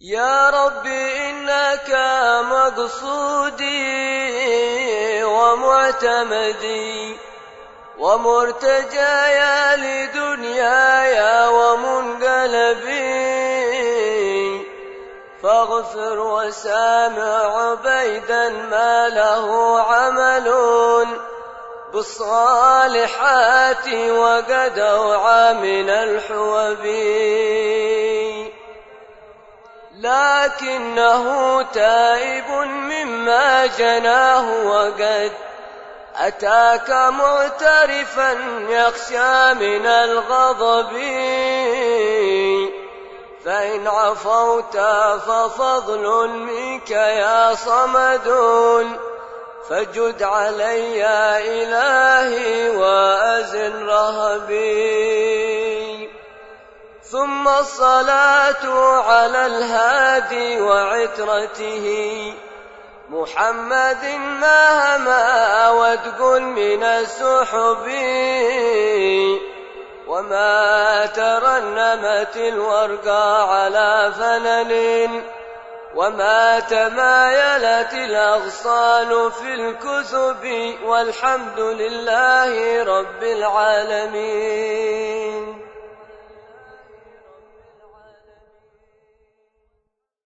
يا ربي إنك مقصودي ومعتمدي ومرتجايا لدنياي ومنقلبي، فاغفر وسامع عبيدا ما له عمل بالصالحات وقد أوعى من الحوب، لكنه تائب مما جناه وقد أتاك معترفا يخشى من الغضب، فإن عفوت ففضل منك يا صمد، فجد علي يا إلهي وأزل رهبي. ثم الصلاة على الهادي وعترته محمد ما هما وتقل من السحب، وما ترنمت الورقى على فنن، وما تمايلت الأغصان في الكثب، والحمد لله رب العالمين.